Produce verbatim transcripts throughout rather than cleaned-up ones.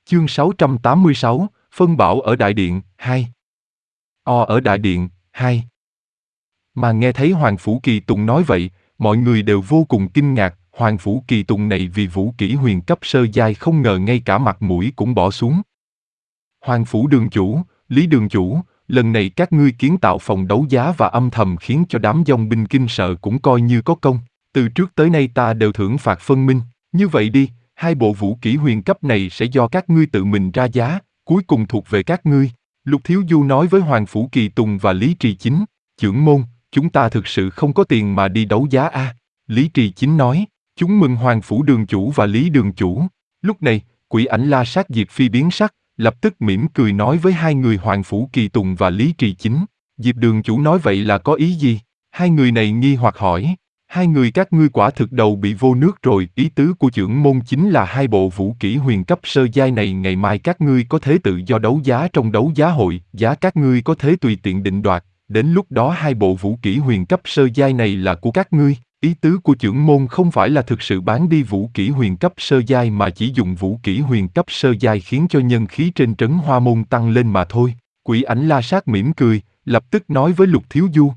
Chương sáu trăm tám mươi sáu, Phân Bảo ở Đại Điện, hai. O ở Đại Điện, hai. Mà nghe thấy Hoàng Phủ Kỳ Tùng nói vậy, mọi người đều vô cùng kinh ngạc. Hoàng Phủ Kỳ Tùng này vì vũ kỹ huyền cấp sơ giai không ngờ ngay cả mặt mũi cũng bỏ xuống. Hoàng Phủ Đường Chủ, Lý Đường Chủ, lần này các ngươi kiến tạo phòng đấu giá và âm thầm khiến cho đám dòng binh kinh sợ cũng coi như có công. Từ trước tới nay ta đều thưởng phạt phân minh. Như vậy đi, hai bộ vũ kỹ huyền cấp này sẽ do các ngươi tự mình ra giá, cuối cùng thuộc về các ngươi. Lục Thiếu Du nói với Hoàng Phủ Kỳ Tùng và Lý Trì Chính, trưởng môn, chúng ta thực sự không có tiền mà đi đấu giá a. À? Lý Trì Chính nói, chúng mừng Hoàng Phủ Đường Chủ và Lý Đường Chủ. Lúc này, quỷ ảnh La Sát Diệp Phi biến sắc, lập tức mỉm cười nói với hai người Hoàng Phủ Kỳ Tùng và Lý Trì Chính, Diệp Đường Chủ nói vậy là có ý gì? Hai người này nghi hoặc hỏi, hai người các ngươi quả thực đầu bị vô nước rồi. Ý tứ của trưởng môn chính là hai bộ vũ kỹ huyền cấp sơ giai này ngày mai các ngươi có thể tự do đấu giá trong đấu giá hội, giá các ngươi có thể tùy tiện định đoạt, đến lúc đó hai bộ vũ kỹ huyền cấp sơ giai này là của các ngươi. Ý tứ của trưởng môn không phải là thực sự bán đi vũ kỹ huyền cấp sơ giai mà chỉ dùng vũ kỹ huyền cấp sơ giai khiến cho nhân khí trên trấn Hoa Môn tăng lên mà thôi. Quỷ ảnh La Sát mỉm cười, lập tức nói với Lục Thiếu Du,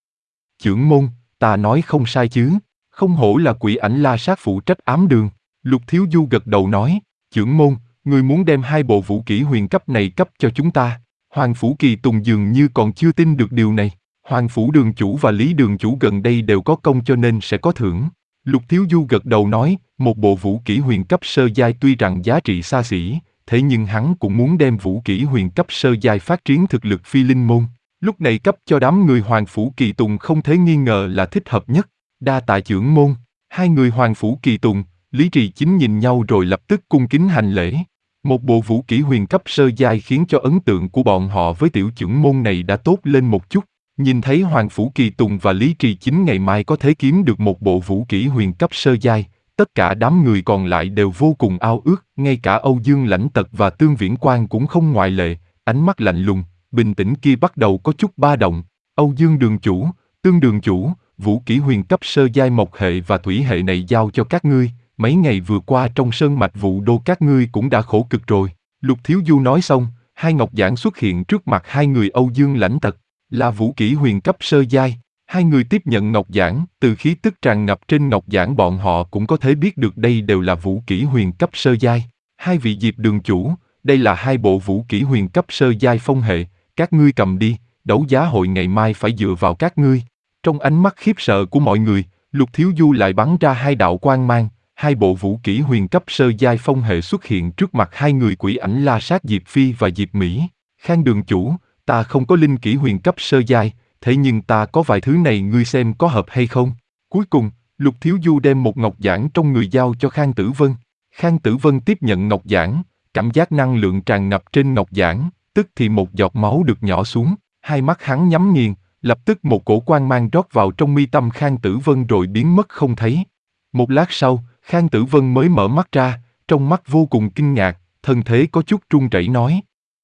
trưởng môn, ta nói không sai chứ, không hổ là quỷ ảnh La Sát phụ trách ám đường. Lục Thiếu Du gật đầu nói, trưởng môn, người muốn đem hai bộ vũ kỹ huyền cấp này cấp cho chúng ta. Hoàng Phủ Kỳ Tùng dường như còn chưa tin được điều này. Hoàng Phủ Đường Chủ và Lý Đường Chủ gần đây đều có công cho nên sẽ có thưởng. Lục Thiếu Du gật đầu nói, một bộ vũ kỹ huyền cấp sơ giai tuy rằng giá trị xa xỉ, thế nhưng hắn cũng muốn đem vũ kỹ huyền cấp sơ giai phát triển thực lực phi linh môn. Lúc này cấp cho đám người Hoàng Phủ Kỳ Tùng không thể nghi ngờ là thích hợp nhất. Đa tạ trưởng môn. Hai người Hoàng Phủ Kỳ Tùng, Lý Trì Chính nhìn nhau rồi lập tức cung kính hành lễ. Một bộ vũ kỹ huyền cấp sơ giai khiến cho ấn tượng của bọn họ với tiểu trưởng môn này đã tốt lên một chút. Nhìn thấy Hoàng Phủ Kỳ Tùng và Lý Trì Chính ngày mai có thể kiếm được một bộ vũ kỹ huyền cấp sơ giai, tất cả đám người còn lại đều vô cùng ao ước, ngay cả Âu Dương Lãnh Tật và Tương Viễn Quang cũng không ngoại lệ, ánh mắt lạnh lùng, bình tĩnh kia bắt đầu có chút ba động. Âu Dương Đường Chủ, Tương Đường Chủ, vũ kỹ huyền cấp sơ giai mộc hệ và thủy hệ này giao cho các ngươi, mấy ngày vừa qua trong sơn mạch Vũ Đô các ngươi cũng đã khổ cực rồi. Lục Thiếu Du nói xong, hai ngọc giản xuất hiện trước mặt hai người Âu Dương Lãnh Tật, là vũ kỹ huyền cấp sơ giai. Hai người tiếp nhận ngọc giản, từ khí tức tràn ngập trên ngọc giản bọn họ cũng có thể biết được đây đều là vũ kỹ huyền cấp sơ giai. Hai vị Diệp Đường Chủ, đây là hai bộ vũ kỹ huyền cấp sơ giai phong hệ, các ngươi cầm đi, đấu giá hội ngày mai phải dựa vào các ngươi. Trong ánh mắt khiếp sợ của mọi người, Lục Thiếu Du lại bắn ra hai đạo quang mang, hai bộ vũ kỹ huyền cấp sơ giai phong hệ xuất hiện trước mặt hai người quỷ ảnh La Sát Diệp Phi và Diệp Mỹ. Khang Đường Chủ, ta không có linh kỹ huyền cấp sơ giai, thế nhưng ta có vài thứ này ngươi xem có hợp hay không. Cuối cùng, Lục Thiếu Du đem một ngọc giản trong người giao cho Khang Tử Vân. Khang Tử Vân tiếp nhận ngọc giản, cảm giác năng lượng tràn ngập trên ngọc giản, tức thì một giọt máu được nhỏ xuống, hai mắt hắn nhắm nghiền, lập tức một cổ quang mang rót vào trong mi tâm Khang Tử Vân rồi biến mất không thấy. Một lát sau, Khang Tử Vân mới mở mắt ra, trong mắt vô cùng kinh ngạc, thân thế có chút run rẩy nói.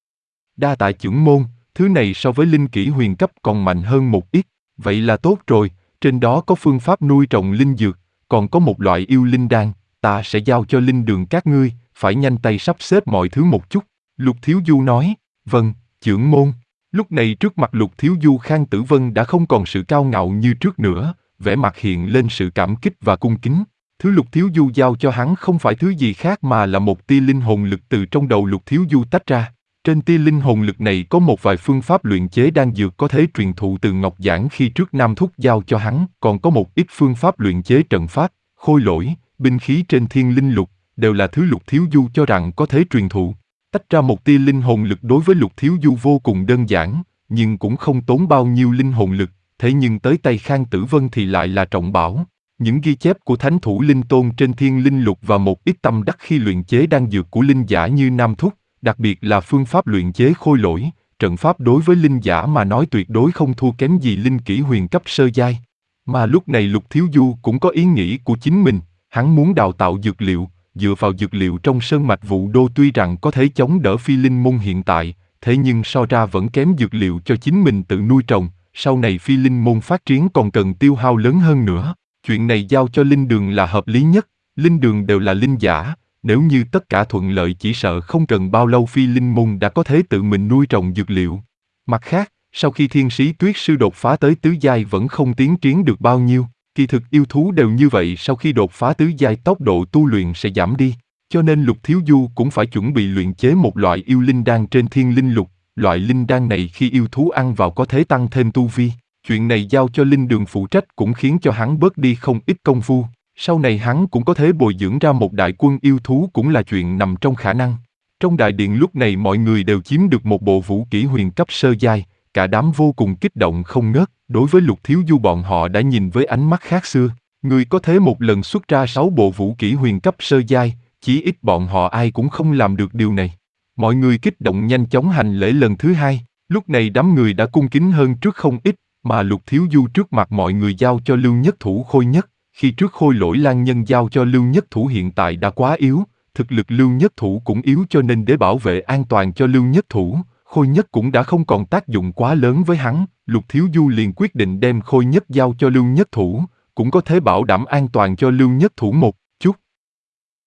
Đa tạ trưởng môn, thứ này so với linh kỹ huyền cấp còn mạnh hơn một ít, vậy là tốt rồi, trên đó có phương pháp nuôi trồng linh dược, còn có một loại yêu linh đan, ta sẽ giao cho linh đường các ngươi, phải nhanh tay sắp xếp mọi thứ một chút. Lục Thiếu Du nói, vâng, trưởng môn. Lúc này trước mặt Lục Thiếu Du Khang Tử Vân đã không còn sự cao ngạo như trước nữa, vẻ mặt hiện lên sự cảm kích và cung kính. Thứ Lục Thiếu Du giao cho hắn không phải thứ gì khác mà là một tia linh hồn lực từ trong đầu Lục Thiếu Du tách ra. Trên tia linh hồn lực này có một vài phương pháp luyện chế đan dược có thể truyền thụ từ ngọc giản khi trước Nam Thúc giao cho hắn, còn có một ít phương pháp luyện chế trận pháp, khôi lỗi, binh khí trên thiên linh lục, đều là thứ Lục Thiếu Du cho rằng có thể truyền thụ. Tách ra một tia linh hồn lực đối với Lục Thiếu Du vô cùng đơn giản, nhưng cũng không tốn bao nhiêu linh hồn lực, thế nhưng tới tay Khang Tử Vân thì lại là trọng bảo. Những ghi chép của Thánh Thủ Linh Tôn trên thiên linh lục và một ít tâm đắc khi luyện chế đan dược của linh giả như Nam Thúc, đặc biệt là phương pháp luyện chế khôi lỗi, trận pháp đối với linh giả mà nói tuyệt đối không thua kém gì linh kỹ huyền cấp sơ giai. Mà lúc này Lục Thiếu Du cũng có ý nghĩ của chính mình, hắn muốn đào tạo dược liệu, dựa vào dược liệu trong sơn mạch Vũ Đô tuy rằng có thể chống đỡ phi linh môn hiện tại, thế nhưng so ra vẫn kém dược liệu cho chính mình tự nuôi trồng, sau này phi linh môn phát triển còn cần tiêu hao lớn hơn nữa. Chuyện này giao cho linh đường là hợp lý nhất, linh đường đều là linh giả, Nếu như tất cả thuận lợi chỉ sợ không cần bao lâu Phi Linh Môn đã có thể tự mình nuôi trồng dược liệu. Mặt khác, sau khi Thiên Sĩ Tuyết Sư đột phá tới tứ giai vẫn không tiến triển được bao nhiêu, kỳ thực yêu thú đều như vậy, sau khi đột phá tứ giai tốc độ tu luyện sẽ giảm đi, cho nên Lục Thiếu Du cũng phải chuẩn bị luyện chế một loại yêu linh đan trên Thiên Linh Lục, loại linh đan này khi yêu thú ăn vào có thể tăng thêm tu vi. Chuyện này giao cho Linh Đường phụ trách cũng khiến cho hắn bớt đi không ít công phu, sau này hắn cũng có thể bồi dưỡng ra một đại quân yêu thú cũng là chuyện nằm trong khả năng. Trong đại điện lúc này mọi người đều chiếm được một bộ vũ kỹ huyền cấp sơ giai, cả đám vô cùng kích động không ngớt, đối với Lục Thiếu Du bọn họ đã nhìn với ánh mắt khác xưa. Người có thể một lần xuất ra sáu bộ vũ kỹ huyền cấp sơ giai, chí ít bọn họ ai cũng không làm được điều này. Mọi người kích động nhanh chóng hành lễ lần thứ hai, lúc này đám người đã cung kính hơn trước không ít, mà Lục Thiếu Du trước mặt mọi người giao cho Lưu Nhất Thủ Khôi Nhất, khi trước Khôi Lỗi Lan Nhân giao cho Lưu Nhất Thủ hiện tại đã quá yếu, thực lực Lưu Nhất Thủ cũng yếu cho nên để bảo vệ an toàn cho Lưu Nhất Thủ, Khôi Nhất cũng đã không còn tác dụng quá lớn với hắn, Lục Thiếu Du liền quyết định đem Khôi Nhất giao cho Lưu Nhất Thủ, cũng có thể bảo đảm an toàn cho Lưu Nhất Thủ một